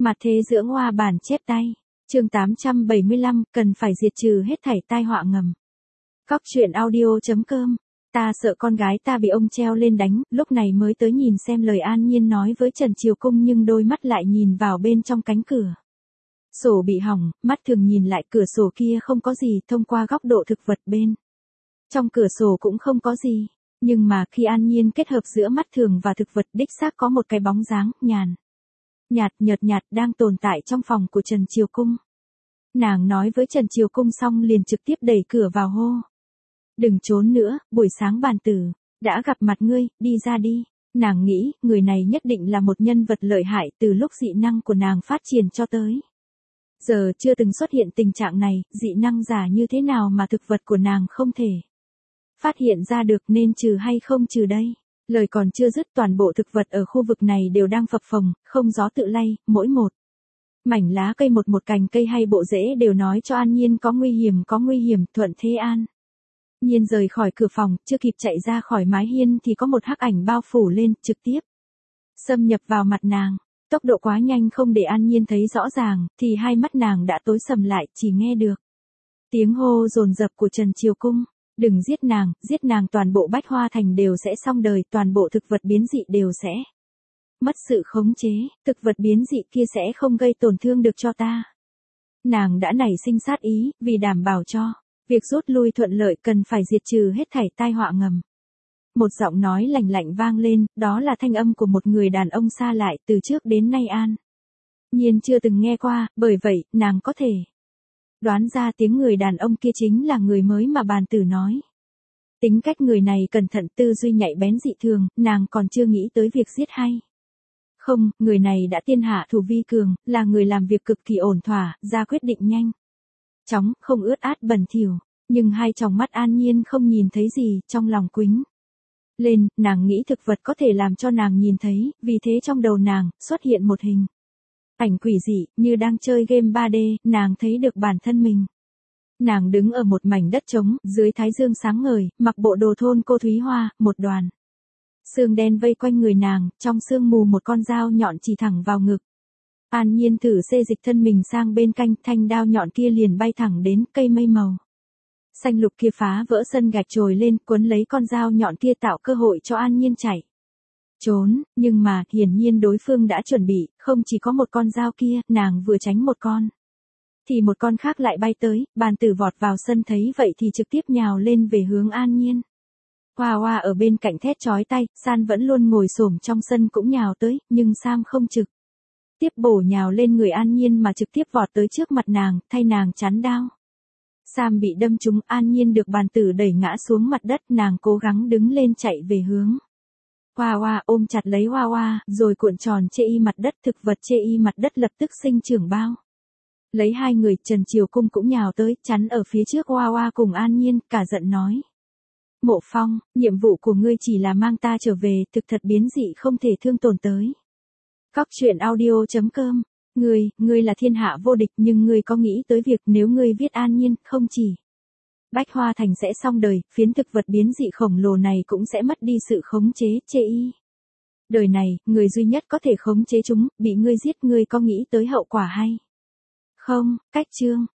Mặt thế dưỡng hoa bản chép tay. Chương 875, cần phải diệt trừ hết thảy tai họa ngầm. Cóc truyện audio.com. Ta sợ con gái ta bị ông treo lên đánh, lúc này mới tới nhìn xem lời An Nhiên nói với Trần Triều Cung, nhưng đôi mắt lại nhìn vào bên trong cánh cửa. Sổ bị hỏng, mắt thường nhìn lại cửa sổ kia không có gì, thông qua góc độ thực vật bên trong cửa sổ cũng không có gì. Nhưng mà khi An Nhiên kết hợp giữa mắt thường và thực vật, đích xác có một cái bóng dáng nhợt nhạt đang tồn tại trong phòng của Trần Triều Cung. Nàng nói với Trần Triều Cung xong liền trực tiếp đẩy cửa vào hô. Đừng trốn nữa, buổi sáng bàn tử, đã gặp mặt ngươi, đi ra đi. Nàng nghĩ, người này nhất định là một nhân vật lợi hại từ lúc dị năng của nàng phát triển cho tới giờ chưa từng xuất hiện tình trạng này, dị năng giả như thế nào mà thực vật của nàng không thể phát hiện ra được, nên trừ hay không trừ đây. Lời còn chưa dứt, toàn bộ thực vật ở khu vực này đều đang phập phồng, không gió tự lay, mỗi một mảnh lá cây, một cành cây hay bộ rễ đều nói cho An Nhiên có nguy hiểm. Thuận thế An Nhiên rời khỏi cửa phòng, chưa kịp chạy ra khỏi mái hiên thì có một hắc ảnh bao phủ lên, trực tiếp xâm nhập vào mặt nàng. Tốc độ quá nhanh không để An Nhiên thấy rõ ràng, thì hai mắt nàng đã tối sầm lại, chỉ nghe được tiếng hô dồn dập của Trần Triều Cung. Đừng giết nàng, toàn bộ Bách Hoa Thành đều sẽ xong đời, toàn bộ thực vật biến dị đều sẽ mất sự khống chế, thực vật biến dị kia sẽ không gây tổn thương được cho ta. Nàng đã nảy sinh sát ý, vì đảm bảo cho việc rút lui thuận lợi cần phải diệt trừ hết thảy tai họa ngầm. Một giọng nói lạnh lạnh vang lên, đó là thanh âm của một người đàn ông xa lạ, từ trước đến nay An Nhiên chưa từng nghe qua, bởi vậy, nàng có thể đoán ra tiếng người đàn ông kia chính là người mới mà bàn tử nói. Tính cách người này cẩn thận, tư duy nhạy bén dị thường, nàng còn chưa nghĩ tới việc giết hay không, người này đã tiên hạ thủ vi cường, là người làm việc cực kỳ ổn thỏa, ra quyết định nhanh chóng, không ướt át bẩn thỉu. Nhưng hai tròng mắt An Nhiên không nhìn thấy gì, trong lòng quýnh lên, nàng nghĩ thực vật có thể làm cho nàng nhìn thấy, vì thế trong đầu nàng xuất hiện một hình ảnh quỷ dị, như đang chơi game 3D, nàng thấy được bản thân mình. Nàng đứng ở một mảnh đất trống, dưới thái dương sáng ngời, mặc bộ đồ thôn cô Thúy Hoa, một đoàn sương đen vây quanh người nàng, trong sương mù một con dao nhọn chỉ thẳng vào ngực. An Nhiên thử xê dịch thân mình sang bên cạnh, thanh đao nhọn kia liền bay thẳng đến cây mây màu xanh lục kia, phá vỡ sân gạch trồi lên, cuốn lấy con dao nhọn kia, tạo cơ hội cho An Nhiên chạy trốn, nhưng mà hiển nhiên đối phương đã chuẩn bị, không chỉ có một con dao kia, nàng vừa tránh một con thì một con khác lại bay tới. Bàn tử vọt vào sân thấy vậy thì trực tiếp nhào lên về hướng An Nhiên. Hoa Hoa ở bên cạnh thét chói tai, San vẫn luôn ngồi xổm trong sân cũng nhào tới, nhưng Sam không trực tiếp bổ nhào lên người An Nhiên mà trực tiếp vọt tới trước mặt nàng, thay nàng chắn đao. Sam bị đâm trúng, An Nhiên được bàn tử đẩy ngã xuống mặt đất, nàng cố gắng đứng lên chạy về hướng Hoa Hoa, ôm chặt lấy Hoa Hoa, rồi cuộn tròn chê y mặt đất. Thực vật chê y mặt đất lập tức sinh trưởng bao lấy hai người. Trần Triều Cung cũng nhào tới, chắn ở phía trước Hoa Hoa cùng An Nhiên, cả giận nói. Mộ Phong, nhiệm vụ của ngươi chỉ là mang ta trở về, thực thật biến dị không thể thương tổn tới. Cóc truyện audio.com. Ngươi là thiên hạ vô địch, nhưng ngươi có nghĩ tới việc nếu ngươi viết An Nhiên, không chỉ Bách Hoa Thành sẽ xong đời, phiến thực vật biến dị khổng lồ này cũng sẽ mất đi sự khống chế, chê y. Đời này, người duy nhất có thể khống chế chúng, bị ngươi giết, ngươi có nghĩ tới hậu quả hay không? Cách chương